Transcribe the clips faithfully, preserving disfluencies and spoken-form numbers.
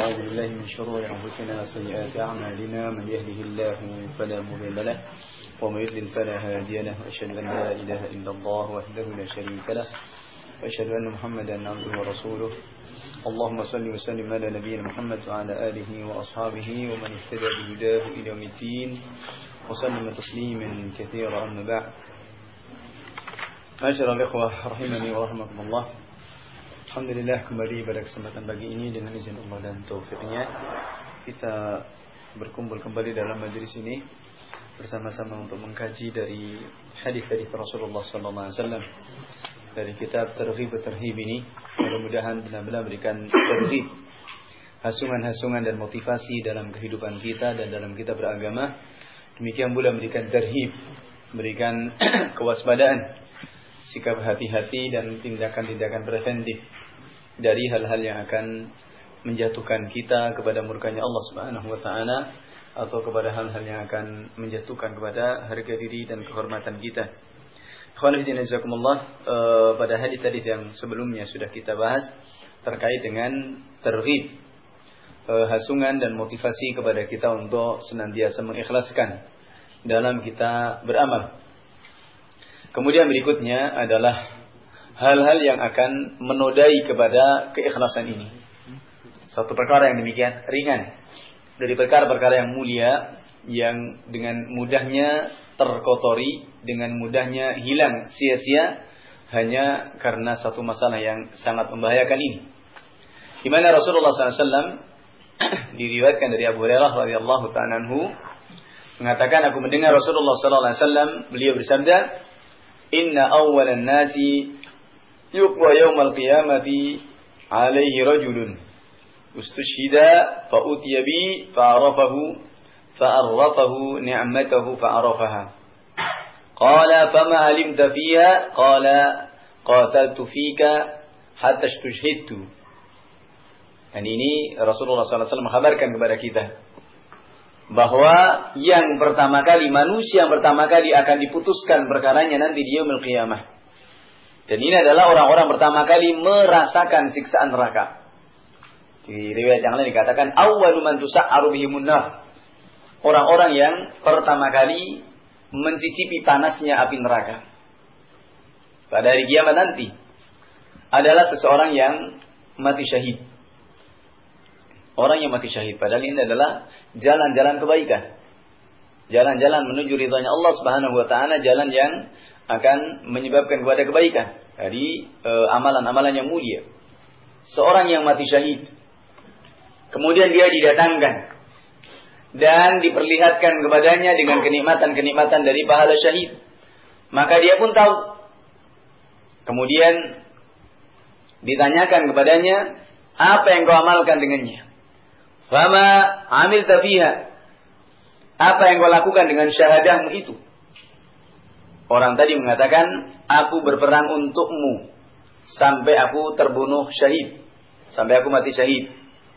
ونعوذ بالله من شرور أنفسنا وسيئات أعمالنا من يهده الله فلا مضل له ومن يضلل فلا هادي له وأشهد أن لا إله إلا الله وحده لا شريك له وأشهد أن محمدا عبده ورسوله اللهم صل وسلم على نبينا محمد وعلى آله وأصحابه ومن اهتدى بهداه إلى يوم الدين وسلم تسليما كثيرا أما بعد. Masyaallah ikhwah rahimani wa rahmatullah. Alhamdulillah, kembali pada kesempatan pagi ini dengan izin Allah dan taufiknya kita berkumpul kembali dalam majelis ini bersama-sama untuk mengkaji dari hadis-hadis Rasulullah sallallahu alaihi wasallam dari kitab Targhib Tarhib ini. Mudah-mudahan benar-benar berikan targhib, hasungan-hasungan dan motivasi dalam kehidupan kita dan dalam kita beragama. Demikian pula memberikan tarhib, memberikan kewaspadaan, sikap hati-hati dan tindakan-tindakan preventif dari hal-hal yang akan menjatuhkan kita kepada murkanya Allah Subhanahu wa taala atau kepada hal-hal yang akan menjatuhkan kepada harga diri dan kehormatan kita. Ikhwan fillah jazakumullah, uh, pada hadis-hadis yang sebelumnya sudah kita bahas terkait dengan targhib, uh, hasungan dan motivasi kepada kita untuk senantiasa mengikhlaskan dalam kita beramal. Kemudian berikutnya adalah hal-hal yang akan menodai kepada keikhlasan ini. Satu perkara yang demikian ringan dari perkara-perkara yang mulia yang dengan mudahnya terkotori, dengan mudahnya hilang sia-sia hanya karena satu masalah yang sangat membahayakan ini. Di mana Rasulullah sallallahu alaihi wasallam diriwayatkan dari Abu Hurairah radhiyallahu ta'ala anhu mengatakan, aku mendengar Rasulullah sallallahu alaihi wasallam beliau bersabda, inna awwalan nasi yuqwa yawmal qiyamati alaihi rajulun ustushhida fa utiya bi fa arafahu fa arrafahu ni'matahu fa arafaha qala fama alimta fiha qala qataltu fika hatta istushhidtu. Dan ini Rasulullah sallallahu alaihi wasallam mengkhabarkan kepada kita bahwa yang pertama kali, manusia yang pertama kali akan diputuskan perkaranya nanti di yaumul qiyamah. Dan ini adalah orang-orang pertama kali merasakan siksaan neraka. Di riwayat yang lain dikatakan awwalu man tusa'aru bihimun nar. Orang-orang yang pertama kali mencicipi panasnya api neraka pada hari kiamat nanti adalah seseorang yang mati syahid. Orang yang mati syahid, padahal ini adalah jalan-jalan kebaikan, jalan-jalan menuju ridhanya Allah Subhanahu wa taala, jalan yang akan menyebabkan kepada kebaikan dari e, amalan-amalan yang mulia. Seorang yang mati syahid, kemudian dia didatangkan dan diperlihatkan kepadanya dengan kenikmatan-kenikmatan dari pahala syahid, maka dia pun tahu. Kemudian ditanyakan kepadanya, apa yang kau amalkan dengannya? Fama amilta fiha, apa yang kau lakukan dengan syahadahmu itu? Orang tadi mengatakan, aku berperang untukmu sampai aku terbunuh syahid, sampai aku mati syahid.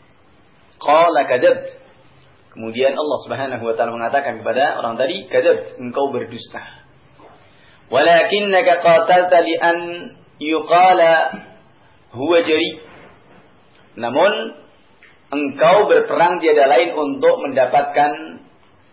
Qala kadzabta. Kemudian Allah Subhanahu wa taala mengatakan kepada orang tadi, kadzabta, engkau berdusta. Walakinnaka qatalta li an yuqala huwa jari. Namun engkau berperang tiada lain untuk mendapatkan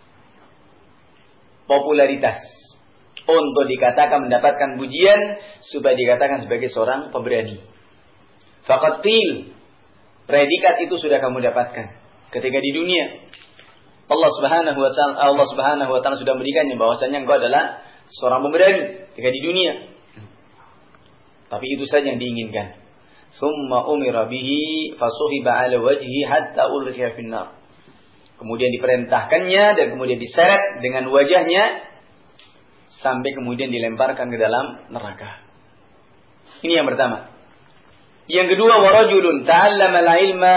popularitas, untuk dikatakan mendapatkan pujian, supaya dikatakan sebagai seorang pemberani. Faqatil, predikat itu sudah kamu dapatkan ketika di dunia. Allah Subhanahu wa taala Allah Subhanahu wa taala sudah memberikannya bahwasanya engkau adalah seorang pemberani ketika di dunia. Tapi itu saja yang diinginkan. Summa umira bihi fasuhiba ala wajhi hatta ulqiya finnar. Kemudian diperintahkannya dan kemudian diseret dengan wajahnya sampai kemudian dilemparkan ke dalam neraka. Ini yang pertama. Yang kedua, wa rajulun ta'allama al-ilma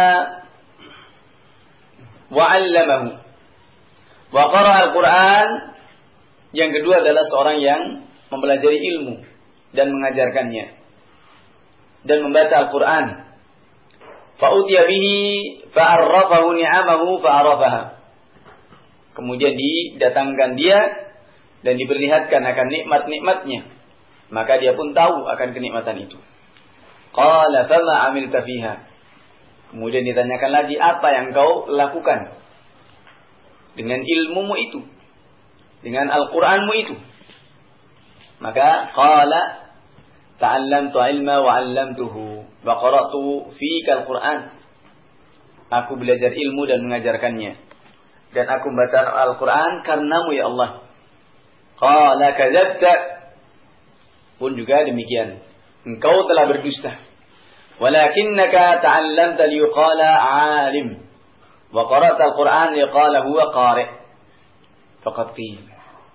wa 'allamahu wa qara'a al-Qur'an. Yang kedua adalah seorang yang mempelajari ilmu dan mengajarkannya dan membaca Al-Quran. Fa'utiya bihi fa'arrafahu ni'amahu fa'arafaha. Kemudian didatangkan dia dan diperlihatkan akan nikmat-nikmatnya, maka dia pun tahu akan kenikmatan itu. Qala fama amilta fiha. Kemudian ditanyakan lagi, apa yang kau lakukan dengan ilmumu itu, dengan Al-Qur'anmu itu? Maka qala ta'allamtu ilma wa 'allamtuhu wa qara'tu fika al-Qur'an. Aku belajar ilmu dan mengajarkannya, dan aku membaca Al-Qur'an karenamu ya Allah. Qala kadzabta, pun juga demikian, engkau telah berdusta. Walakinnaka ta'allamta liyuqala 'alim wa qara'ta al-Qur'an liqala huwa qari'. Faqad qila.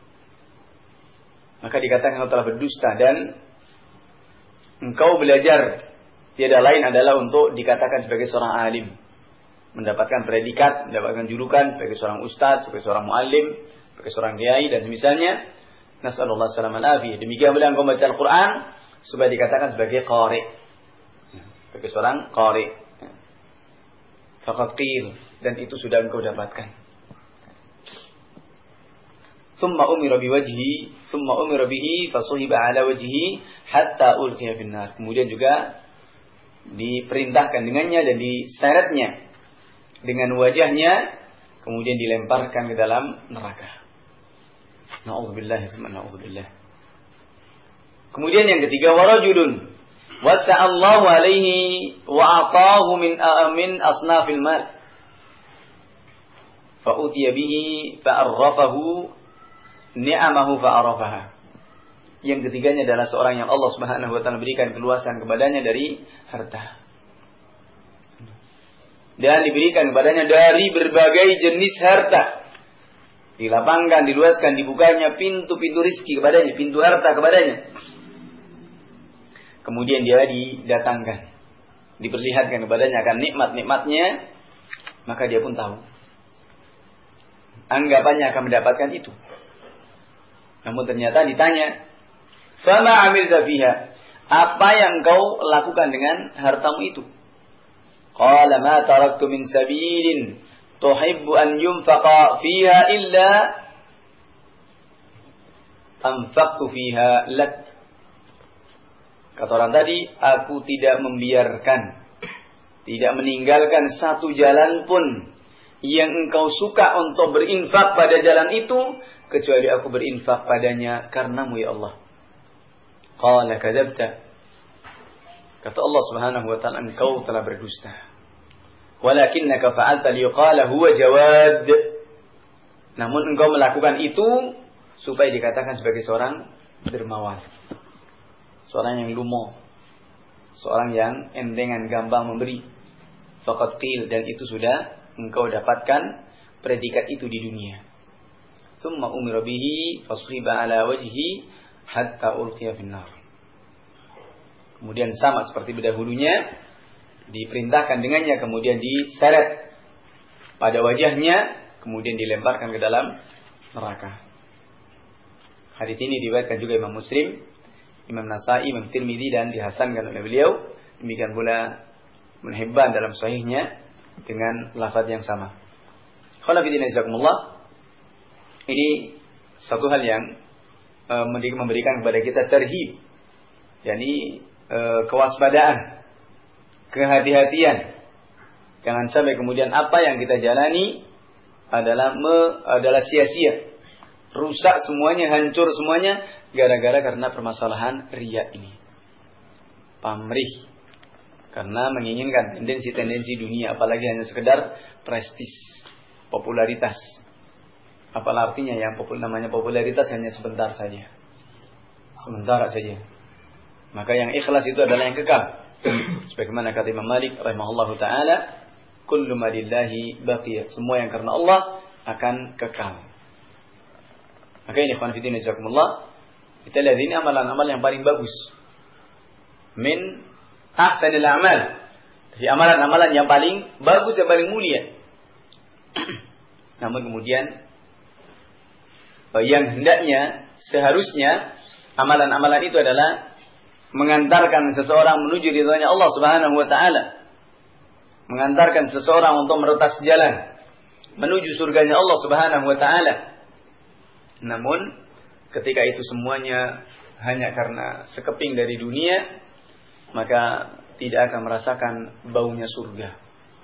Maka dikatakan engkau telah berdusta, dan engkau belajar tiada lain adalah untuk dikatakan sebagai seorang alim, mendapatkan predikat, mendapatkan julukan sebagai seorang ustaz, sebagai seorang muallim, sebagai seorang kiai dan semisalnya. Nasallallahu alaihi wasallam. Demikian pula engkau membaca Al-Qur'an supaya dikatakan sebagai qari', sebagai seorang qari'. Faqad qil, dan itu sudah engkau dapatkan. Summa umira biwajhi, summa umira bihi fasuhiba ala wajhi hatta ulqiya finnar. Kemudian juga diperintahkan dengannya dan diseretnya dengan wajahnya, kemudian dilemparkan ke dalam neraka. Na'udzubillah, na'udzubillah. Kemudian yang ketiga, warajulun wasa'allahu alaihi wa ataahu min min asnafil mal fa utiya bihi fa arrafahu ni'amahu fa'arafaha. Yang ketiganya adalah seorang yang Allah Subhanahu wa taala berikan keluasan kepadanya dari harta, dan diberikan kepadanya dari berbagai jenis harta. Dilapangkan, diluaskan, dibukanya pintu-pintu rizki kepadanya, pintu harta kepadanya. Kemudian dia didatangkan, diperlihatkan kepadanya akan nikmat-nikmatnya, maka dia pun tahu, anggapannya akan mendapatkan itu. Namun ternyata ditanya, "Fama 'amilta fiha?" Apa yang kau lakukan dengan hartamu itu? Qala ma taraktu min sabilin tuhibbu an yunfaqa fiha illa anfaqtu fiha lak. Kata orang tadi, aku tidak membiarkan, tidak meninggalkan satu jalan pun yang engkau suka untuk berinfak pada jalan itu, kecuali aku berinfak padanya karenamu ya Allah. Qala kadzabta. Kata Allah Subhanahu wa taala, engkau telah berdusta. Walakinnaka fa'alta liyuqala huwa jawad. Namun engkau melakukan itu supaya dikatakan sebagai seorang dermawan, seorang yang lumo, seorang yang endengan, gampang memberi. Faqad qil, dan itu sudah engkau dapatkan predikat itu di dunia. Tsumma umira bihi fasuhiba ala wajhi hatta ulqiya finnar. Kemudian sama seperti dahulunya, diperintahkan dengannya, kemudian diseret pada wajahnya, kemudian dilemparkan ke dalam neraka. Hadits ini diriwayatkan juga Imam Muslim, Imam Nasa'i, Imam Tirmidzi, dan dihasankan oleh beliau. Demikian pula Ibnu Hibban dalam sahihnya dengan lafaz yang sama. Khonafidina jazakumullah. Ini satu hal yang e, memberikan kepada kita terhib, yakni e, kewaspadaan, kehati-hatian. Jangan sampai kemudian apa yang kita jalani adalah me, adalah sia-sia, rusak semuanya, hancur semuanya gara-gara karena permasalahan riya ini, pamrih, karena menginginkan tendensi-tendensi dunia, apalagi hanya sekedar prestis, popularitas. Apalah artinya yang popul, namanya popularitas hanya sebentar saja, sementara saja. Maka yang ikhlas itu adalah yang kekal. Sebagaimana kata Imam Malik rahimahullahu taala, kullu ma lillahi baqiya, semua yang karena Allah akan kekal. Maka ini ikhwan fillah jazakumullah, kita lihat ini amalan-amalan yang paling bagus. Min ahsanil a'mal, dari amalan-amalan yang paling bagus, yang paling mulia. Namun kemudian yang hendaknya, seharusnya amalan-amalan itu adalah mengantarkan seseorang menuju ridhonya Allah Subhanahu wa taala, mengantarkan seseorang untuk meretas jalan menuju surganya Allah Subhanahu wa taala. Namun ketika itu semuanya hanya karena sekeping dari dunia, maka tidak akan merasakan baunya surga.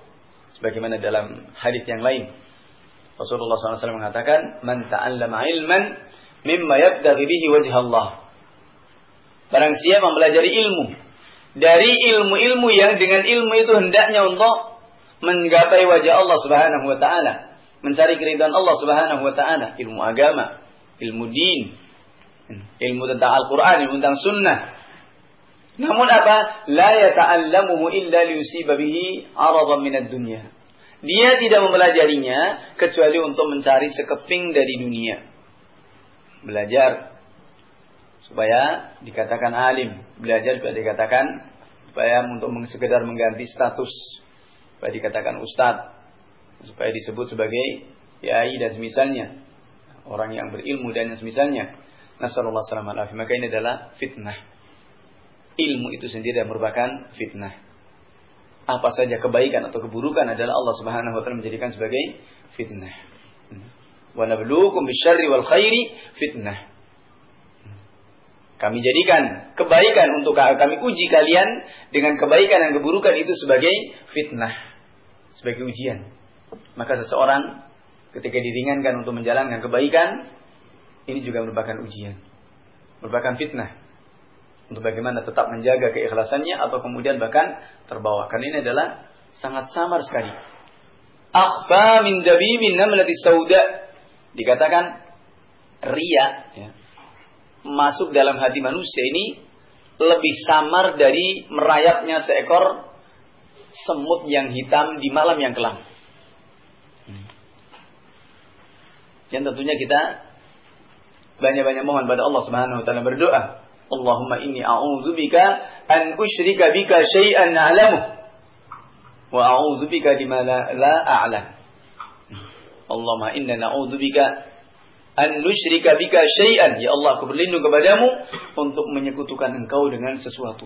Sebagaimana dalam hadis yang lain, Rasulullah shallallahu alaihi wasallam mengatakan, "Man ta'allama ilman mimma yabtaghi bihi wajha Allah." Barang siapa mempelajari ilmu dari ilmu-ilmu yang dengan ilmu itu hendaknya untuk menggapai wajah Allah Subhanahu wa taala, mencari keridhaan Allah Subhanahu wa taala, ilmu agama, ilmu din, ilmu tentang Al-Qur'an, ilmu tentang sunnah. Namun apa? La yata'allamuhu illa liyusiba bihi 'aradan minad dunya. Dia tidak mempelajarinya kecuali untuk mencari sekeping dari dunia. Belajar supaya dikatakan alim, belajar supaya dikatakan supaya untuk sekedar mengganti status, supaya dikatakan ustadz, supaya disebut sebagai kiai dan semisalnya, orang yang berilmu dan yang semisalnya. Nasallallahu alaihi wasallam. Maka ini adalah fitnah. Ilmu itu sendiri yang merupakan fitnah. Apa saja kebaikan atau keburukan adalah Allah Subhanahu wa taala menjadikan sebagai fitnah. Wa nabluukum bisyarri wal khairi fitnah. Kami jadikan kebaikan untuk kami uji kalian dengan kebaikan dan keburukan itu sebagai fitnah, sebagai ujian. Maka seseorang ketika diringankan untuk menjalankan kebaikan, ini juga merupakan ujian, merupakan fitnah untuk bagaimana tetap menjaga keikhlasannya atau kemudian bahkan terbawa. Karena ini adalah sangat samar sekali. Akhfa min dabibin namlati sauda, dikatakan riya, ya, masuk dalam hati manusia ini lebih samar dari merayapnya seekor semut yang hitam di malam yang kelam. Yang tentunya kita banyak-banyak mohon pada Allah Subhanahu wa taala, berdoa, Allahumma inni a'udzubika an usyrika bika syai'an a'lamu wa a'udzubika lima la, la a'lam. Allahumma inna na'udzubika an nusyrika bika syai'an, ya Allah, aku berlindung kepadamu untuk menyekutukan engkau dengan sesuatu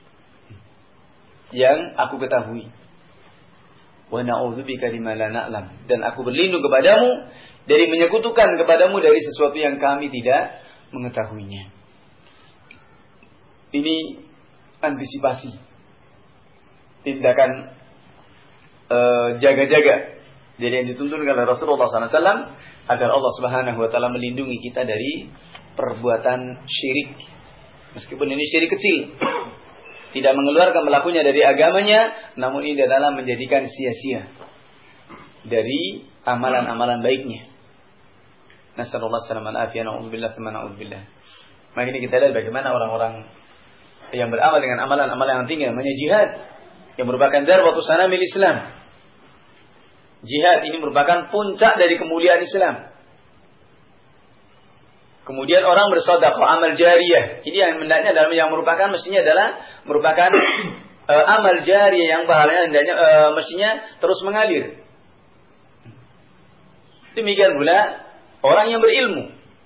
yang aku ketahui. Wa na'udzubika lima la na'lam, dan aku berlindung kepadamu dari menyekutukan kepadamu dari sesuatu yang kami tidak mengetahuinya. Ini antisipasi, tindakan uh, jaga-jaga jadi yang dituntun oleh Rasulullah sallallahu alaihi wasallam agar Allah Subhanahu wa taala melindungi kita dari perbuatan syirik. Meskipun ini syirik kecil, tidak mengeluarkan pelakunya dari agamanya, namun ini adalah menjadikan sia-sia dari amalan-amalan baiknya. Nasallallahu alaihi wasallam afiyana na'udzubillah tsumma na'udzubillah. Maka ini kita lihat bagaimana orang-orang yang beramal dengan amalan-amalan yang tinggi, namanya jihad, yang merupakan darwatus sanamil Islam. Jihad ini merupakan puncak dari kemuliaan Islam. Kemudian orang bersedekah, amal jariyah. Ini yang hendaknya dalam yang merupakan mestinya adalah merupakan uh, amal jariyah yang pahalanya hendaknya uh, mestinya terus mengalir. Demikian pula orang yang berilmu.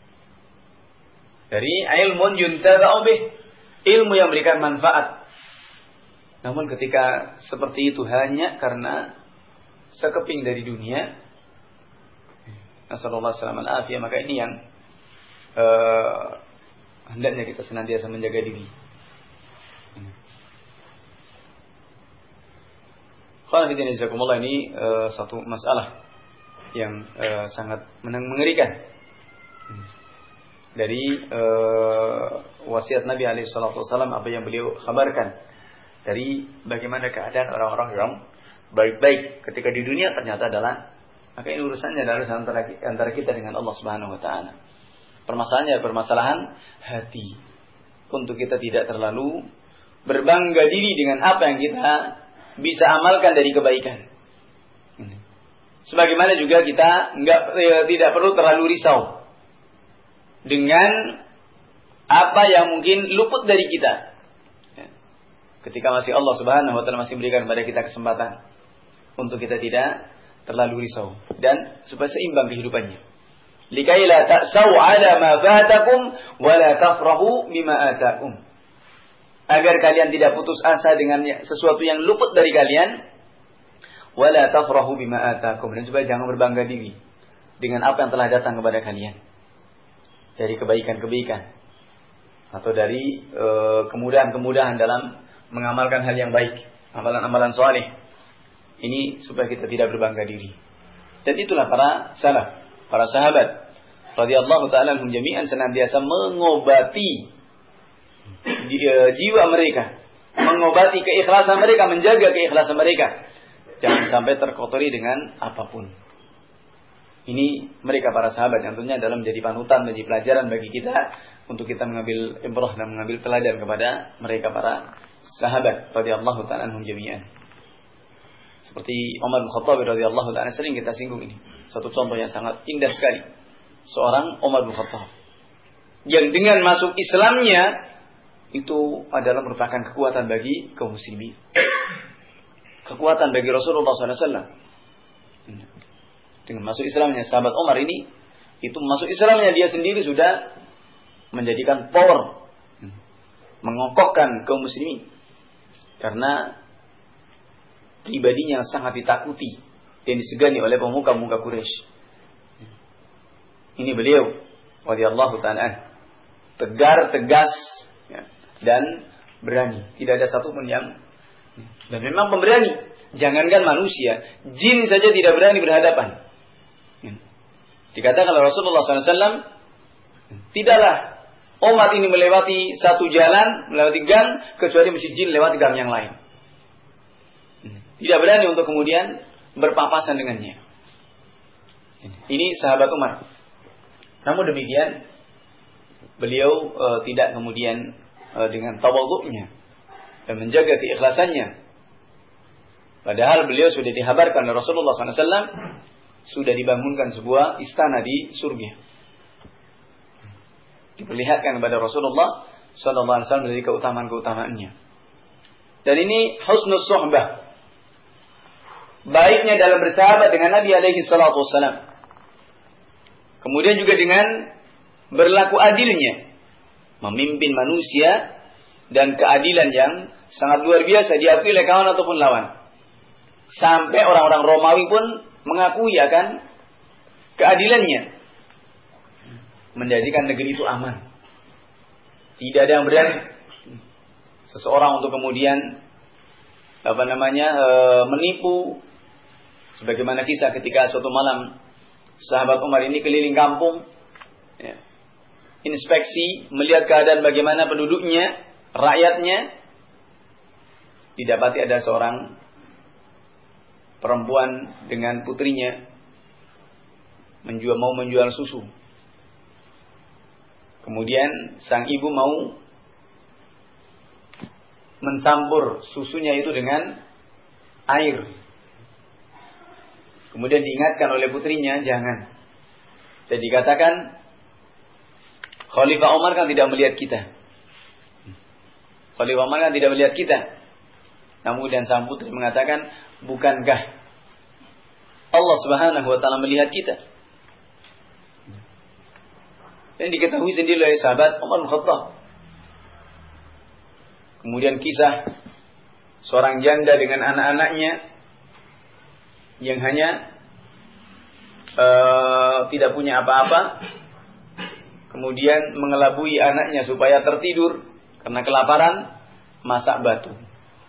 Dari ilmun yuntafa'u bih, ilmu yang memberikan manfaat. Namun ketika seperti itu hanya karena sekeping dari dunia, nasallallahu alaihi wasallam, maka ini yang uh, hendaknya kita senantiasa menjaga diri. Kalau kita jazakumullah, ini uh, satu masalah yang uh, sangat mengerikan dari uh, wasiat Nabi alaihi salatu wasallam, apa yang beliau kabarkan dari bagaimana keadaan orang-orang yang baik-baik ketika di dunia ternyata adalah, maka ini urusannya adalah antara, antara kita dengan Allah Subhanahu wa taala. Permasalahannya permasalahan hati. Untuk kita tidak terlalu berbangga diri dengan apa yang kita bisa amalkan dari kebaikan. Sebagaimana juga kita enggak eh, tidak perlu terlalu risau dengan apa yang mungkin luput dari kita. Ketika masih Allah Subhanahu wa taala masih memberikan kepada kita kesempatan untuk kita tidak terlalu risau dan supaya seimbang kehidupannya. Likai la ta'sau 'ala ma fatakum wa la tafrahu bima atakum. Agar kalian tidak putus asa dengan sesuatu yang luput dari kalian, wa la tafrahu bima atakum, dan supaya jangan berbangga diri dengan apa yang telah datang kepada kalian dari kebaikan-kebaikan atau dari uh, kemudahan-kemudahan dalam mengamalkan hal yang baik, amalan-amalan saleh. Ini supaya kita tidak berbangga diri. Dan itulah para salaf, para sahabat radhiyallahu ta'ala anhum jami'an senantiasa mengobati jiwa mereka, mengobati keikhlasan mereka, menjaga keikhlasan mereka. Jangan sampai terkotori dengan apapun. Ini mereka para sahabat yang tentunya dalam menjadi panutan, menjadi pelajaran bagi kita untuk kita mengambil ibrah dan mengambil teladan kepada mereka para sahabat radhiyallahu ta'ala anhum jami'an. Seperti Umar bin Khattab radhiyallahu ta'ala, sering kita singgung ini. Satu contoh yang sangat indah sekali. Seorang Umar bin Khattab yang dengan masuk Islamnya itu adalah merupakan kekuatan bagi kaum muslimin. Kekuatan bagi Rasulullah sallallahu alaihi wasallam. Dengan masuk Islamnya sahabat Umar ini, itu masuk Islamnya dia sendiri sudah menjadikan power, mengokohkan kaum muslimin. Karena pribadinya sangat ditakuti dan disegani oleh pemuka-pemuka Quraisy. Ini beliau radhiyallahu ta'ala, tegar, tegas, ya, dan berani. Tidak ada satupun yang, dan memang pemberani. Jangankan manusia, jin saja tidak berani berhadapan. Dikatakan oleh Rasulullah sallallahu alaihi wasallam, tidaklah umat ini melewati satu jalan, melewati gang, kecuali mesti jin lewati gang yang lain. Tidak berani untuk kemudian berpapasan dengannya. Ini sahabat Umar. Namun demikian, beliau e, tidak kemudian e, dengan tawadhu'nya dan menjaga keikhlasannya. Padahal beliau sudah dihabarkan oleh Rasulullah sallallahu alaihi wasallam, sudah dibangunkan sebuah istana di surga. Diperlihatkan kepada Rasulullah sallallahu alaihi wasallam dari keutamaan-keutamaannya. Dan ini husnul suhbah, baiknya dalam bersahabat dengan Nabi alaihi salatu wassalam. Kemudian juga dengan berlaku adilnya, memimpin manusia dan keadilan yang sangat luar biasa diakui oleh kawan ataupun lawan. Sampai orang-orang Romawi pun mengakui akan keadilannya, menjadikan negeri itu aman. Tidak ada yang berani seseorang untuk kemudian apa namanya e, menipu. Sebagaimana kisah ketika suatu malam sahabat Umar ini keliling kampung, ya, inspeksi, melihat keadaan bagaimana penduduknya, rakyatnya. Didapati ada seorang perempuan dengan putrinya menjual, mau menjual susu. Kemudian sang ibu mau mencampur susunya itu dengan air. Kemudian diingatkan oleh putrinya, jangan. Jadi dikatakan, Khalifah Umar kan tidak melihat kita. Khalifah Umar kan tidak melihat kita. Namun kemudian sang putri mengatakan, bukankah Allah Subhanahu wa taala melihat kita? Dan diketahui sendiri oleh sahabat Umar bin Khattab. Kemudian kisah seorang janda dengan anak-anaknya yang hanya uh, tidak punya apa-apa, kemudian mengelabui anaknya supaya tertidur karena kelaparan, masak batu.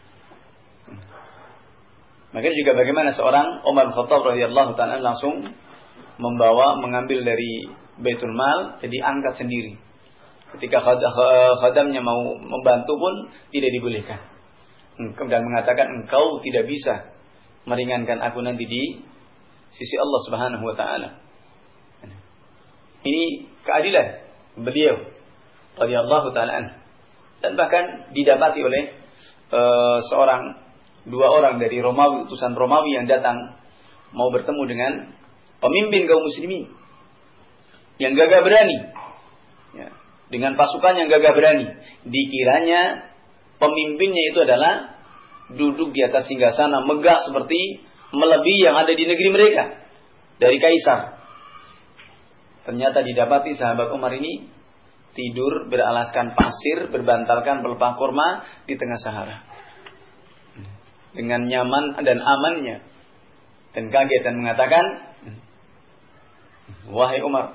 Maka juga bagaimana seorang Umar bin Khattab radhiyallahu ta'ala langsung membawa, mengambil dari Baitul Mal, jadi angkat sendiri. Ketika khadamnya mau membantu pun tidak dibolehkan. Dan mengatakan, engkau tidak bisa meringankan aku nanti di sisi Allah Subhanahu wa taala. Ini keadilan beliau radhiyallahu ta'ala. Dan bahkan didapati oleh uh, seorang dua orang dari Romawi, utusan Romawi yang datang mau bertemu dengan pemimpin kaum muslimin yang gagah berani, ya, dengan pasukan yang gagah berani. Dikiranya pemimpinnya itu adalah duduk di atas singgasana megah seperti melebihi yang ada di negeri mereka dari kaisar. Ternyata didapati sahabat Umar ini tidur beralaskan pasir, berbantalkan pelepah kurma di tengah Sahara dengan nyaman dan amannya. Dan kaget dan mengatakan, wahai Umar,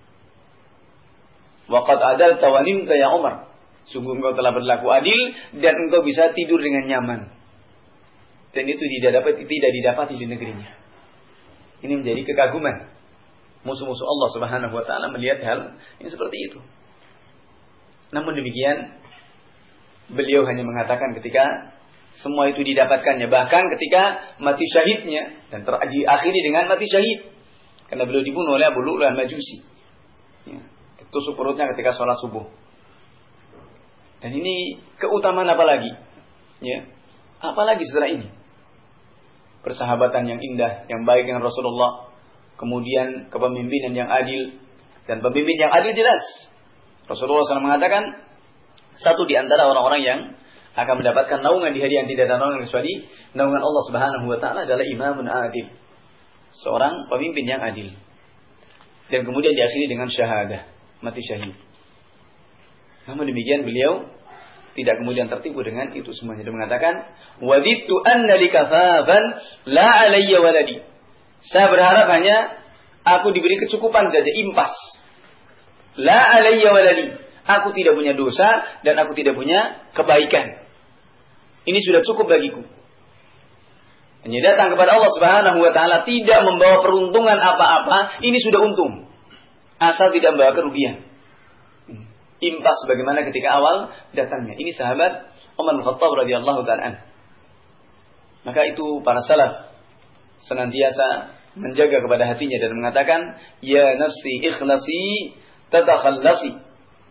waqad adalta wa nimta ya Umar, sungguh engkau telah berlaku adil dan engkau bisa tidur dengan nyaman. dan itu tidak dapat tidak didapati di negerinya. Ini menjadi kekaguman musuh-musuh Allah Subhanahu wa taala melihat hal yang seperti itu. Namun demikian, beliau hanya mengatakan ketika semua itu didapatkannya, bahkan ketika mati syahidnya, dan ter- diakhiri dengan mati syahid, karena beliau dibunuh oleh Abu Lu'lu'ah Majusi, ya, tusuk perutnya ketika sholat subuh. Dan ini keutamaan apa lagi? Ya, apalagi setelah ini? Persahabatan yang indah, yang baik dengan Rasulullah, kemudian kepemimpinan yang adil, dan pemimpin yang adil jelas. Rasulullah shallallahu alaihi wasallam mengatakan, satu di antara orang-orang yang akan mendapatkan naungan di hari yang tidak ada naungan kecuali naungan Allah Subhanahu wa taala adalah imamun adil. Seorang pemimpin yang adil. Dan kemudian diakhiri dengan syahadah, mati syahid. Namun demikian beliau tidak kemudian tertipu dengan itu semuanya. Dia mengatakan, "Wadittu anna li kafafan la alayya waladi." Saya berharap hanya aku diberi kecukupan saja, impas. La alayya waladi. Aku tidak punya dosa dan aku tidak punya kebaikan. Ini sudah cukup bagiku. Hanya datang kepada Allah Subhanahu wa taala tidak membawa peruntungan apa-apa, ini sudah untung. Asal tidak membawa kerugian. Impas bagaimana ketika awal datangnya. Ini sahabat Umar bin Khattab radhiyallahu ta'ala anhu. Maka itu para salaf senantiasa menjaga kepada hatinya dan mengatakan, ya nafsi ikhlasi tatakhallasi.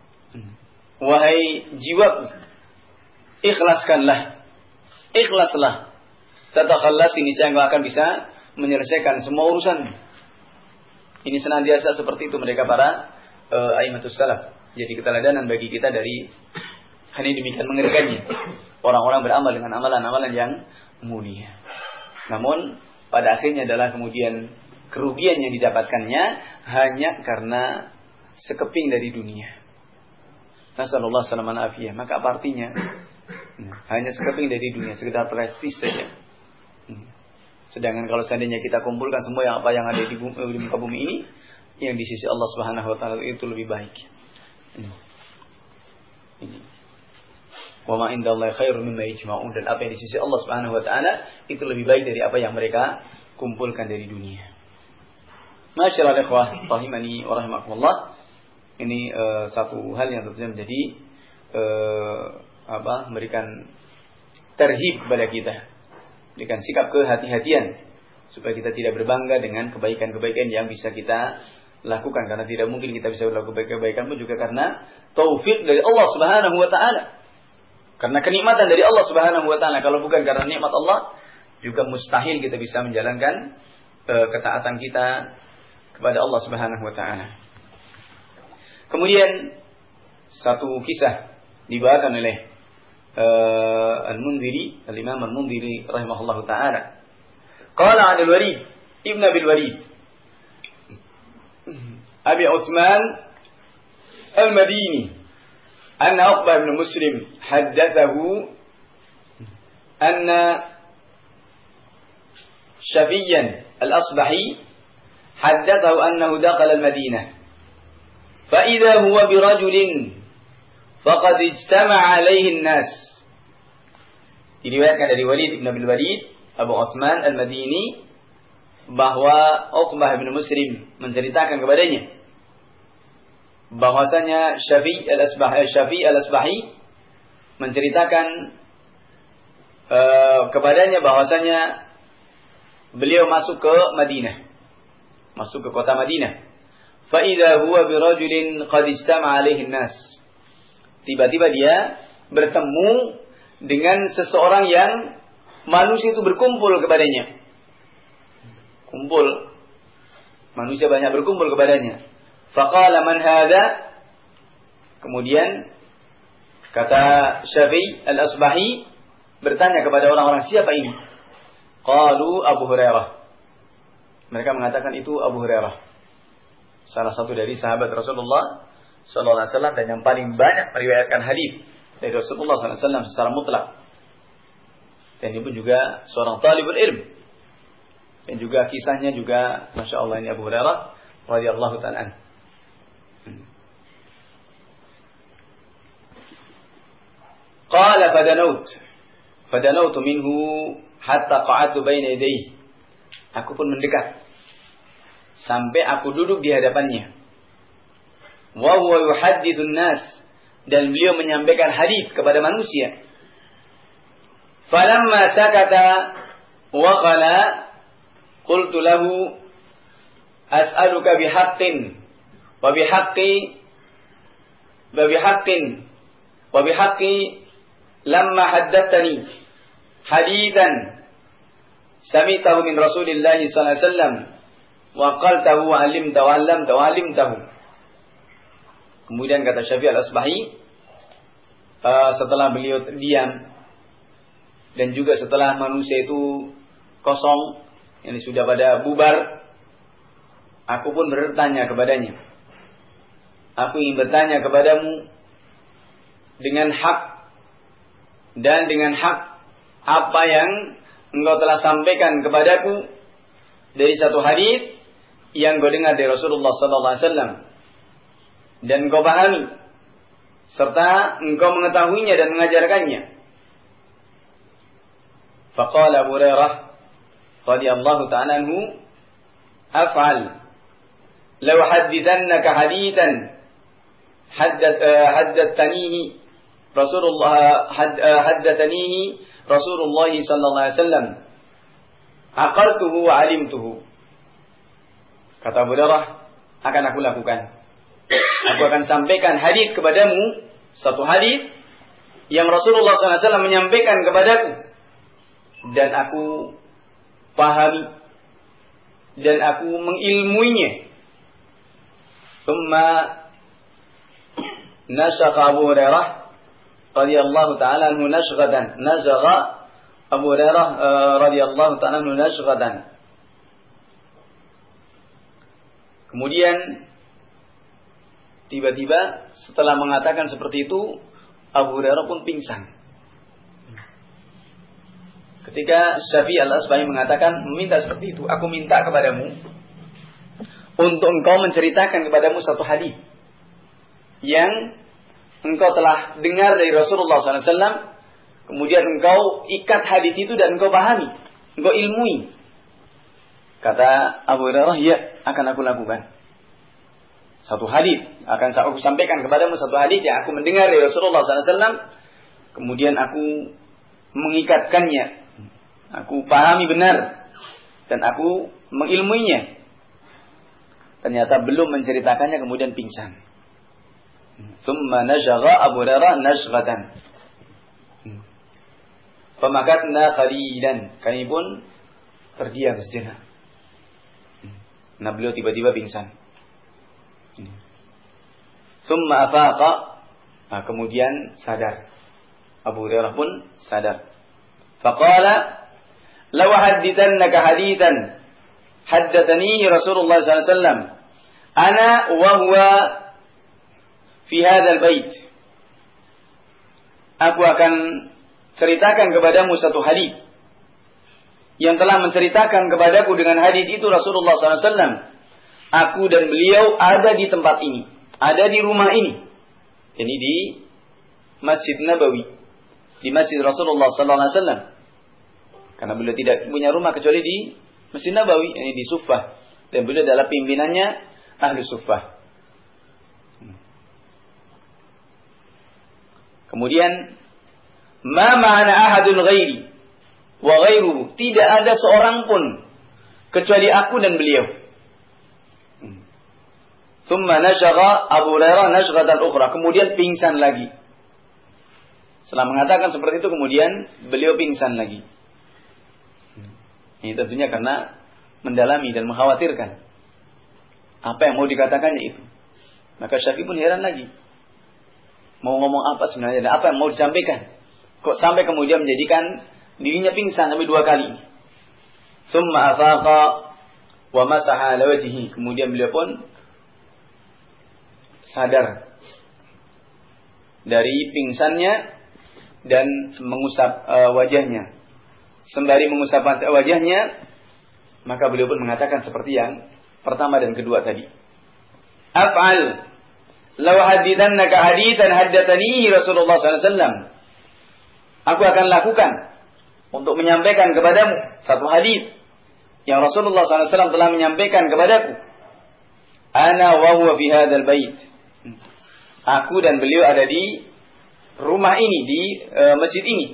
Wahai jiwaku, ikhlaskanlah, ikhlaslah, tatakhallasi, niscaya engkau akan bisa menyelesaikan semua urusan. Ini senantiasa seperti itu mereka para uh, aimatus salaf. Jadi keteladanan bagi kita dari hanya demikian mengerikannya. Orang-orang beramal dengan amalan-amalan yang mulia. Namun pada akhirnya adalah kemudian kerugian yang didapatkannya hanya karena sekeping dari dunia. Nasallallahu salaman afiyah. Maka apa artinya? Hanya sekeping dari dunia, sekedar prestis saja. Sedangkan kalau seandainya kita kumpulkan semua yang apa yang ada di, bumi, di muka bumi ini, yang di sisi Allah Subhanahu wa taala itu lebih baik. Ini. Wa ma indallahi khairum mimma yajma'un, dan apa yang di sisi Allah Subhanahu wa taala itu lebih baik dari apa yang mereka kumpulkan dari dunia. Masyaallah ikhwah rahimani wa rahimakumullah. Ini uh, satu hal yang tentunya menjadi uh, apa? memberikan terhib kepada kita. Berikan sikap kehati-hatian supaya kita tidak berbangga dengan kebaikan-kebaikan yang bisa kita lakukan, karena tidak mungkin kita bisa melakukan kebaikan pun juga karena taufik dari Allah Subhanahu wa taala. Karena kenikmatan dari Allah Subhanahu wa taala. Kalau bukan karena nikmat Allah, juga mustahil kita bisa menjalankan uh, ketaatan kita kepada Allah Subhanahu wa taala. Kemudian satu kisah dibawakan oleh uh, Al-Mundhiri, Al-Imam Al-Mundhiri rahimahullahu taala. Qala 'an al-Walid ibn Abi al-Walid Abi Uthman Al-Madini anna Uqbah bin Muslim haddathahu anna Shafiyan al-Asbahi haddathahu annahu dakhala al-Madinah فإذا هو برجل فقد اجتمع عليه الناس. Diriwayatkan dari Walid bin Abdul Walid Abu Uthman Al-Madini bahwa Uqbah bin Muslim menceritakan kepadanya bahwasanya Syafi' al-Asbahi Syafi' al-Asbahi menceritakan uh, kepadanya bahwasanya beliau masuk ke Madinah, masuk ke kota Madinah. فَإِذَا هُوَ بِرَجُلٍ قَدْ اجْتَمَعَ عَلَيْهِ النَّاسِ. Tiba-tiba dia bertemu dengan seseorang yang manusia itu berkumpul kepadanya. Kumpul. Manusia banyak berkumpul kepadanya. فَقَالَ مَنْ هَذَا. Kemudian kata Syafi' al-Asbahi bertanya kepada orang-orang, siapa ini? Qalu Abu Hurairah. Mereka mengatakan itu Abu Hurairah, salah satu dari sahabat Rasulullah sallallahu alaihi wasallam dan yang paling banyak meriwayatkan hadis dari Rasulullah sallallahu alaihi wasallam secara mutlak. Dan ini pun juga seorang talibul ilm. Dan juga kisahnya juga Masya Allah ini Abu Hurairah radhiyallahu ta'ala anhu. Qala fadanawt fadanawt minhu hatta qa'adtu baina yadayhi. Aku pun mendekat sampai aku duduk di hadapannya. Wa huwa yuhadditsun nas, dan beliau menyampaikan hadis kepada manusia. Falamma sakata wa qala qultu lahu as'aluka bihaqqin wa bihaqqi wa bihaqqin wa bihaqqi lamma haddatsani haditsan samitahu min Rasulillah sallallahu alaihi wasallam wa qaltahu wa 'allimta wa 'allamta wa 'allimtahu. Kemudian kata Syafi'i al-Asbahi, uh, setelah beliau diam dan juga setelah manusia itu kosong, yang sudah pada bubar, aku pun bertanya kepadanya. Aku ingin bertanya kepadamu dengan hak dan dengan hak apa yang engkau telah sampaikan kepadaku dari satu hadis yang kau dengar dari Rasulullah sallallahu alaihi wasallam dan engkau pahami serta engkau mengetahuinya dan mengajarkannya. Faqala Abu Hurairah radhiyallahu ta'ala anhu, af'al law haddithannaka hadithan haddath haddathanihi Rasulullah haddathanihi Rasulullah sallallahu alaihi wasallam aqaltuhu wa 'alimtuhu. Kata Abu Hurairah, akan aku lakukan. Aku akan sampaikan hadis kepadamu, satu hadis yang Rasulullah sallallahu alaihi wasallam menyampaikan kepadaku dan aku pahami dan aku mengilmuinya. Thumma nasakha Abu Hurairah radhiyallahu ta'ala anhu nashghatan, nazagha Abu Hurairah uh, radhiyallahu ta'ala anhu nashghatan. Kemudian tiba-tiba setelah mengatakan seperti itu, Abu Hurairah pun pingsan. Ketika Syafi'i al-Asbahi mengatakan, meminta seperti itu, aku minta kepadamu untuk engkau menceritakan kepadamu satu hadis yang engkau telah dengar dari Rasulullah sallallahu alaihi wasallam, kemudian engkau ikat hadis itu dan engkau pahami, engkau ilmui. Kata Abu Hurairah, ya, akan aku lakukan. Satu hadis akan aku sampaikan kepadamu, satu hadis yang aku mendengar dari Rasulullah sallallahu alaihi wasallam, kemudian aku mengikatkannya, aku pahami benar dan aku mengilmuinya. Ternyata belum menceritakannya kemudian pingsan. Thumma najagha Abu Hurairah nashghatan. Famakatna qalilan. Kami pun terdiam sejenak. Nah, beliau tiba-tiba pingsan. Thumma afaqa. Nah, kemudian sadar. Abu Hurairah pun sadar. Faqala law haddithannaka hadithan haddathanihi Rasulullah sallallahu alaihi wasallam ana wa huwa fi hadzal bait. Aku akan ceritakan kepadamu satu hadis yang telah menceritakan kepadaku dengan hadis itu Rasulullah sallallahu alaihi wasallam. Aku dan beliau ada di tempat ini, ada di rumah ini. Ini di Masjid Nabawi, di Masjid Rasulullah sallallahu alaihi wasallam. Karena beliau tidak punya rumah kecuali di Masjid Nabawi, ini di Suffah. Dan beliau adalah pimpinannya Ahli Suffah. Kemudian, ma ma'ana ahadun ghairi wa ghairuhu. Tidak ada seorang pun kecuali aku dan beliau. Thumma nashagha Abu Hurairah nashghatan ukhra. Kemudian pingsan lagi. Setelah mengatakan seperti itu, kemudian beliau pingsan lagi. Ini tentunya karena mendalami dan mengkhawatirkan apa yang mau dikatakannya itu. Maka Syafi'i pun heran lagi. Mau ngomong apa sebenarnya dan apa yang mau disampaikan. Kok sampai kemudian menjadikan dirinya pingsan sampai dua kali. Tsumma afaqa wa masaha ala wajhihi. Kemudian beliau pun sadar dari pingsannya dan mengusap uh, wajahnya. Sembari mengusap wajahnya, maka beliau pun mengatakan seperti yang pertama dan kedua tadi. Af'al law hadithannaka hadithan haddathanihi Rasulullah sallallahu alaihi wasallam. Aku akan lakukan untuk menyampaikan kepadamu satu hadis yang Rasulullah sallallahu alaihi wasallam telah menyampaikan kepadaku. Ana wa huwa fi hadzal bait. Aku dan beliau ada di rumah ini, di uh, masjid ini.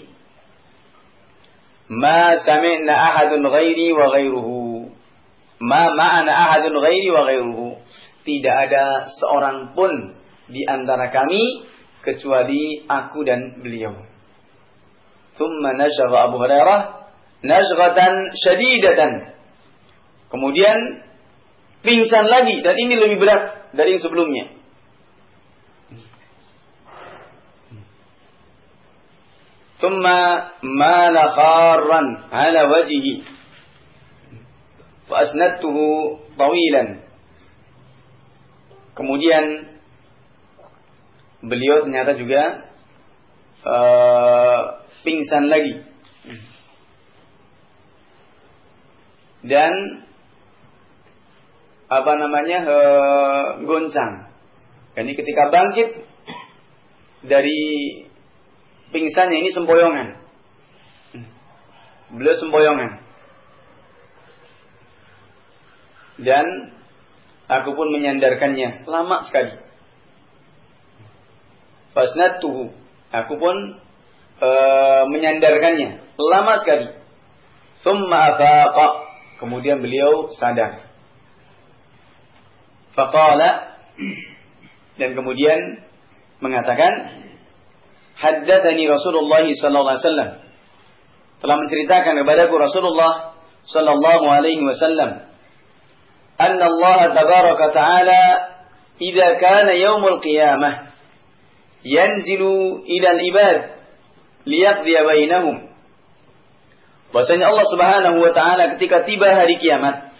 Ma sami'na ahadun ghairi wa ghairuhu. Ma ma'ana ahadun ghairi wa ghairuhu. Tidak ada seorang pun di antara kami kecuali aku dan beliau. Thumma nashagha Abu Hurairah nashghatan shadidatan. Kemudian pingsan lagi, dan ini lebih berat dari yang sebelumnya. Thumma mala kharran ala wajhihi fa asnadtuhu tawilan. Kemudian beliau ternyata juga uh, pingsan lagi. Dan apa namanya uh, goncang. Jadi ketika bangkit dari pingsannya ini sempoyongan. Beliau sempoyongan. Dan aku pun menyandarkannya lama sekali. Fasnatuhu, aku pun e, menyandarkannya lama sekali. Summa afaqa, kemudian beliau sadar. Faqala, dan kemudian mengatakan, haddatsani Rasulullah sallallahu alaihi wasallam, telah menceritakan kepadaku Rasulullah sallallahu alaihi wasallam, anna Allah tabaraka ta'ala idza kana yaumul qiyamah yanzilu ila al-ibad liyaqdiya bainahum. Bahwasanya Allah Subhanahu wa taala ketika tiba hari kiamat,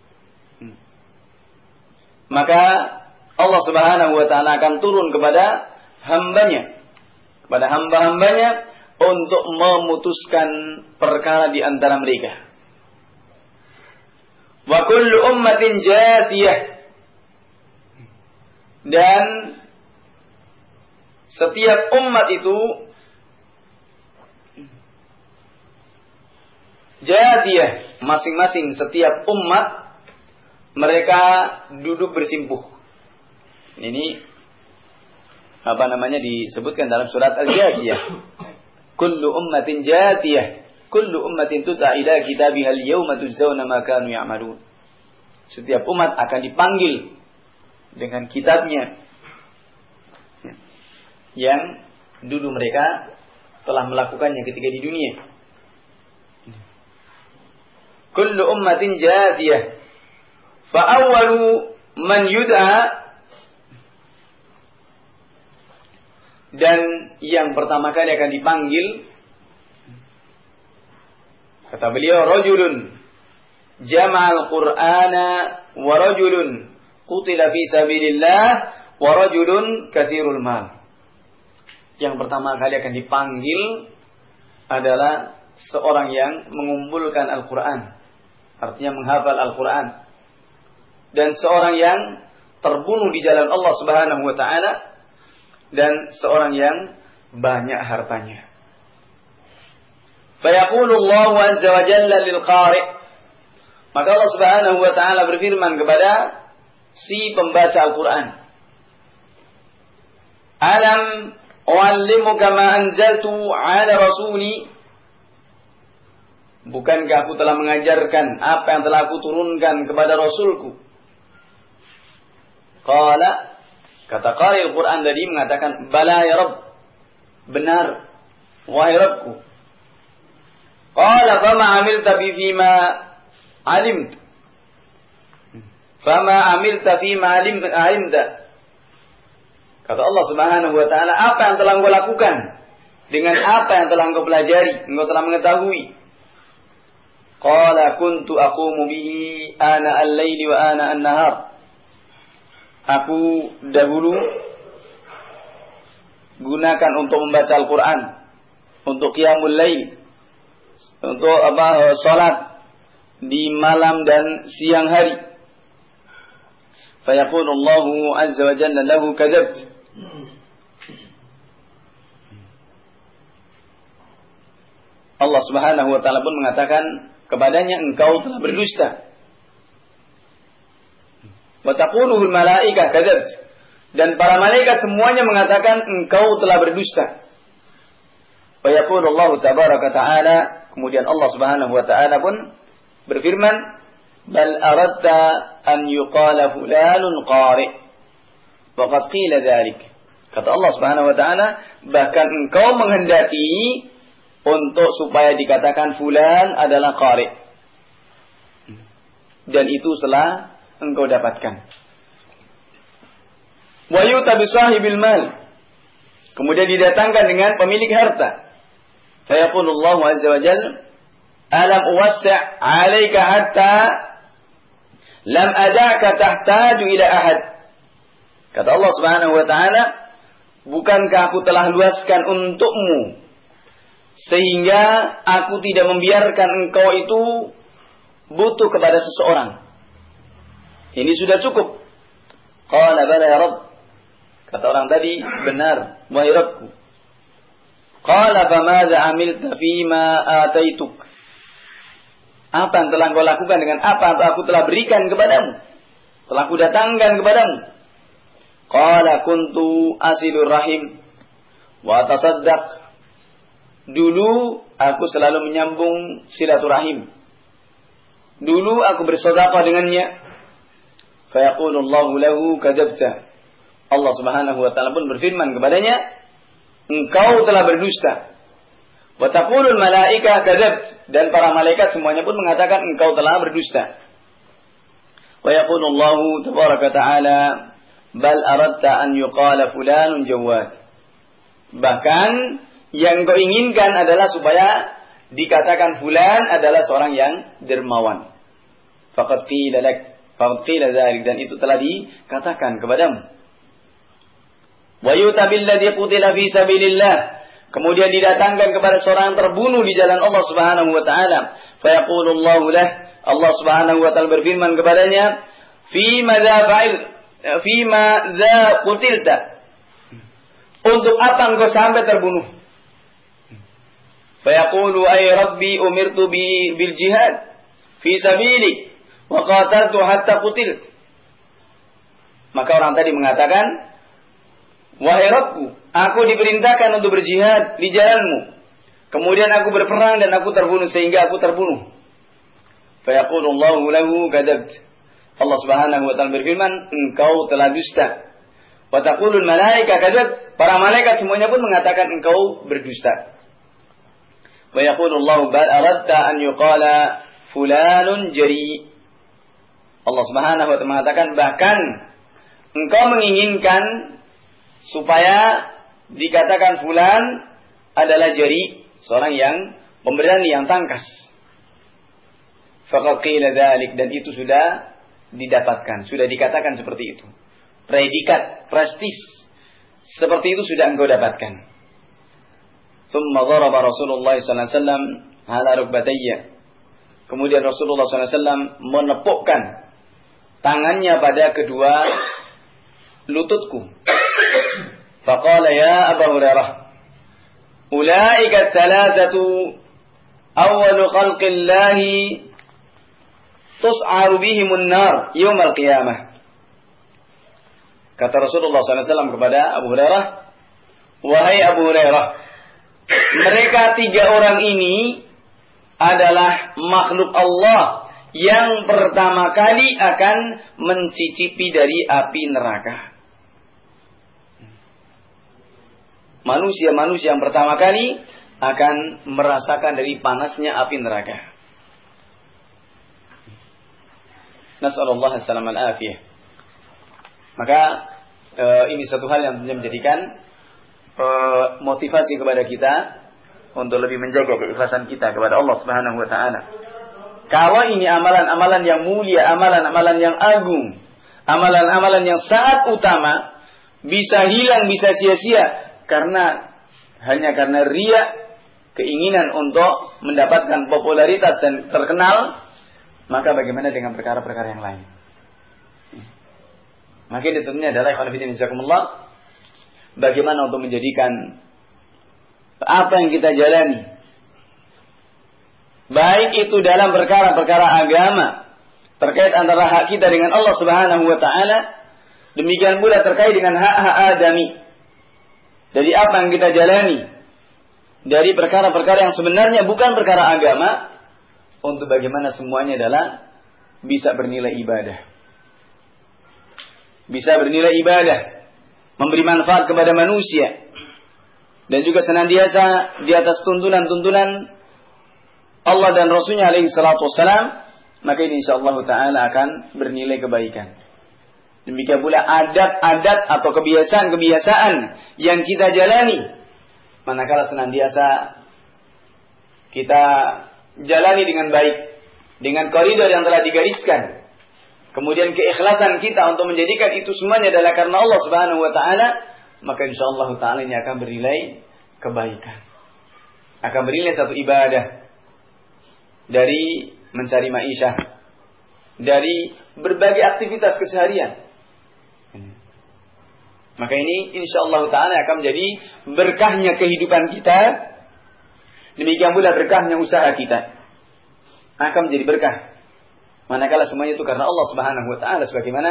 maka Allah Subhanahu wa taala akan turun kepada hambanya, kepada hamba-hambanya untuk memutuskan perkara di antara mereka. Wa kullu ummatin jathiyah, dan setiap umat itu jathiyah, masing-masing setiap umat mereka duduk bersimpuh. Ini apa namanya disebutkan dalam surat Al-Jathiyah. Kullu ummatin jathiyah, kullu ummatin tud'a ila kitabiha al-yawma tujzauna ma kanu ya'malun. Setiap umat akan dipanggil dengan kitabnya yang dulu mereka telah melakukannya ketika di dunia. Kullu ummatin jathiyah, fa awwalu man yud'a, dan yang pertama kali akan dipanggil, kata beliau, rajulun jama'al qur'ana wa rajulun qutila fi sabilillah wa rajulun katsirul mal. Yang pertama kali akan dipanggil adalah seorang yang mengumpulkan Al-Quran, artinya menghafal Al-Quran, dan seorang yang terbunuh di jalan Allah Subhanahu wa taala, dan seorang yang banyak hartanya. Fayaqulu Allah azza wa jalla lil qari', maka Allah Subhanahu wa taala berfirman kepada si pembaca Al-Quran, alam u'allimuka ma anzaltu ala rasuli, bukankah aku telah mengajarkan apa yang telah aku turunkan kepada Rasulku? Qala, kata qari Al-Quran tadi mengatakan, bala ya Rabb, benar wahai Rabbku. Qala fama amilta bi fima alimt, fama amilta fima alimta. Kata Allah Subhanahu wa taala, apa yang telah engkau lakukan dengan apa yang telah engkau pelajari, engkau telah mengetahui. Qala kuntu aqumu bihi ana al-laili wa ana an-nahar. Aku dahulu gunakan untuk membaca Al-Quran, untuk qiyamul lail, untuk apa, salat di malam dan siang hari. Fayaqulu Allahu azza wa jalla lahu kadzabt. Allah Subhanahu wa taala pun mengatakan kepadanya, engkau telah berdusta. Wa taquluhul malaikah kadzabta, dan para malaikat semuanya mengatakan engkau telah berdusta. Wa yaqulu Allah tabaraka ta'ala, kemudian Allah Subhanahu wa taala pun berfirman, bal aradta an yuqala fulanun qari wa qad qila dzalik. Kata Allah Subhanahu wa taala, bahkan engkau menghendaki untuk supaya dikatakan fulan adalah qari, dan itu telah engkau dapatkan. Wa yuta bi sahibil mal, kemudian didatangkan dengan pemilik harta. Fa yaqulu Allah azza wa jalla, alam uwassi' 'alaika hatta lam adaka tahtaju ila ahad. Kata Allah Subhanahu wa taala, bukankah aku telah luaskan untukmu sehingga aku tidak membiarkan engkau itu butuh kepada seseorang. Ini sudah cukup. Qala bala ya Rabb. Kata orang tadi, benar, wahai Rabbku. Qala famadza amilta fima ataituk. Apa yang telah kau lakukan dengan apa yang aku telah berikan kepadamu, telah aku datangkan kepadamu? Qala kuntu asilur rahim wa atasaddaq. Dulu aku selalu menyambung silaturahim. Dulu aku bersedekah dengannya. Fa yaqulu Allahu lahu kadzabta. Allah Subhanahu wa taala pun berfirman kepadanya, engkau telah berdusta. Wa taqulul malaika kadzabt, dan para malaikat semuanya pun mengatakan engkau telah berdusta. Wa yaqulu Allahu tabaraka ta'ala, bal aradta an yuqala fulanun jawad. Bahkan yang kau inginkan adalah supaya dikatakan fulan adalah seorang yang dermawan. Faqad qila lak, faqad qila dzalik, dan itu telah dikatakan kepadamu. Wa yutabil ladzi qutila fi sabilillah, kemudian didatangkan kepada seorang yang terbunuh di jalan Allah Subhanahu wa taala. Fa yaqulu Allahu lah, Allah Subhanahu wa taala berfirman kepadanya, fi madza fa'il fi madza qutilta, untuk apa engkau sampai terbunuh? Fa yaqulu ay rabbi umirtu bi bil jihad fi sabili wa qataltu hatta qutiltu. Maka orang tadi mengatakan, wahai Rabbku, aku diperintahkan untuk berjihad di jalanmu, kemudian aku berperang dan aku terbunuh sehingga aku terbunuh. Fa yaqulu Allahu lahu kadzabt. Allah Subhanahu wa taala berfirman, engkau telah dusta. Wa taqulul malaika kadzabt. Para malaikat semuanya pun mengatakan engkau berdusta. Wa yaqulu Allahu bal aradta an yuqala fulanun jari. Allah Subhanahu wa taala mengatakan, bahkan engkau menginginkan supaya dikatakan fulan adalah jari, seorang yang pemberani, yang tangkas. Faqad qila dzalik, dan itu sudah didapatkan, sudah dikatakan seperti itu. Predikat, prestis seperti itu sudah engkau dapatkan. Tsumma daraba Rasulullah sallallahu alaihi wasallam ala rukbatayya. Kemudian Rasulullah sallallahu alaihi wasallam menepukkan tangannya pada kedua lututku. Faqala ya Abu Hurairah, ulaika thalathatu awwalu khalqillahi tus'aru bihimun nar yaumal qiyamah. Kata Rasulullah sallallahu alaihi wasallam kepada Abu Hurairah, wahai Abu Hurairah, mereka tiga orang ini adalah makhluk Allah yang pertama kali akan mencicipi dari api neraka. Manusia-manusia yang pertama kali akan merasakan dari panasnya api neraka. Nas'alullah as-salam al-afiyah. Maka e, ini satu hal yang menjadikan e, motivasi kepada kita untuk lebih menjaga keikhlasan kita kepada Allah Subhanahu wa taala. Kalau ini amalan-amalan yang mulia, amalan-amalan yang agung, amalan-amalan yang sangat utama, bisa hilang, bisa sia-sia karena hanya karena riya, keinginan untuk mendapatkan popularitas dan terkenal, maka bagaimana dengan perkara-perkara yang lain? Maka ini tentunya adalah ikhwan fillah jazakumullah, bagaimana untuk menjadikan apa yang kita jalani baik itu dalam perkara-perkara agama terkait antara hak kita dengan Allah Subhanahu wa taala, demikian pula terkait dengan hak-hak adami dari apa yang kita jalani dari perkara-perkara yang sebenarnya bukan perkara agama, untuk bagaimana semuanya adalah bisa bernilai ibadah. Bisa bernilai ibadah, memberi manfaat kepada manusia, dan juga senantiasa di atas tuntunan-tuntunan Allah dan Rasulnya alaihi salatu wassalam, maka ini insyaallah ta'ala akan bernilai kebaikan. Demikian pula adat-adat atau kebiasaan-kebiasaan yang kita jalani, manakala senantiasa kita jalani dengan baik, dengan koridor yang telah digariskan, kemudian keikhlasan kita untuk menjadikan itu semuanya adalah karena Allah Subhanahu wa taala, maka insyaallah ta'ala ini akan bernilai kebaikan, akan bernilai satu ibadah dari mencari ma'isyah, dari berbagai aktivitas keseharian. Maka ini insyaallah ta'ala akan menjadi berkahnya kehidupan kita, demikian pula berkahnya usaha kita akan menjadi berkah, manakala semuanya itu karena Allah Subhanahu wa taala, sebagaimana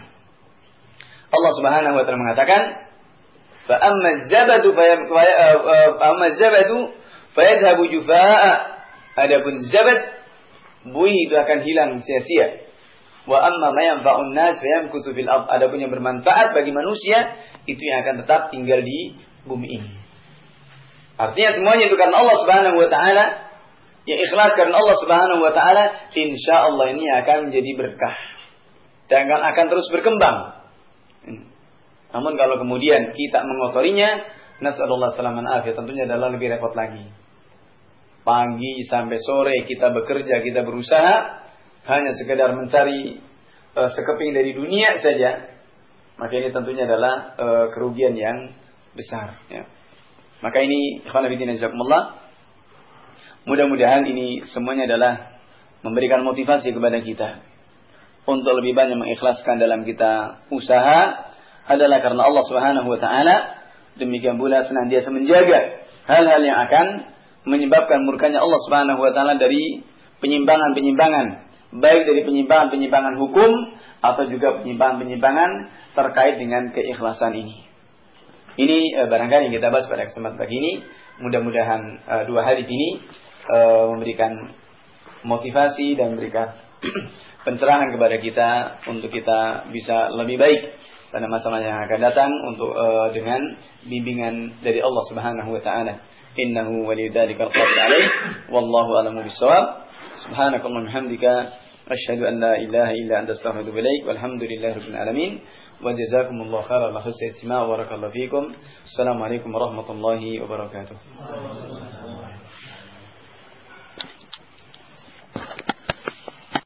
Allah Subhanahu wa taala mengatakan, fa amma zabadu fa amma zabadu fayadhhabu jufaa'a, adapun zabad buih itu akan hilang sia-sia. Wa amma ma yanfa'un nas fa yamkuthu fil ard, adapun yang bermanfaat bagi manusia itu yang akan tetap tinggal di bumi ini. Artinya semuanya itu karena Allah Subhanahu wa taala, yang ikhlas karena Allah Subhanahu wa taala, insyaallah ini akan menjadi berkah dan akan, akan terus berkembang. Namun kalau kemudian kita mengotorinya, nasallallahu salaman afiyah, tentunya adalah lebih repot lagi. Pagi sampai sore kita bekerja, kita berusaha hanya sekedar mencari uh, sekeping dari dunia saja, maka ini tentunya adalah uh, kerugian yang besar, ya. Maka ini ikhwan fillah jazakumullah, mudah-mudahan ini semuanya adalah memberikan motivasi kepada kita untuk lebih banyak mengikhlaskan dalam kita usaha, adalah karena Allah Subhanahu wa taala. Demikian pula senantiasa menjaga hal-hal yang akan menyebabkan murkanya Allah Subhanahu wa taala dari penyimpangan-penyimpangan, baik dari penyimpangan-penyimpangan hukum atau juga penyimpangan-penyimpangan terkait dengan keikhlasan ini. Ini e, barangkali yang kita bahas pada kesempatan pagi ini. Mudah-mudahan e, dua hadis ini e, memberikan motivasi dan memberikan pencerahan kepada kita untuk kita bisa lebih baik pada masa-masa yang akan datang, untuk e, dengan bimbingan dari Allah Subhanahu wa taala. Innahu waliyudzalika alqadir alaih, wallahu a'lamu bissawab. Subhanakallahumma bihamdika asyhadu an la ilaha illa anta astaghfiruka wa atubu ilaik. Walhamdulillahi rabbil alamin. Wa jazakumullahu khairan wa khairan istima' wa barakallahu fikum. Assalamualaikum warahmatullahi wabarakatuh.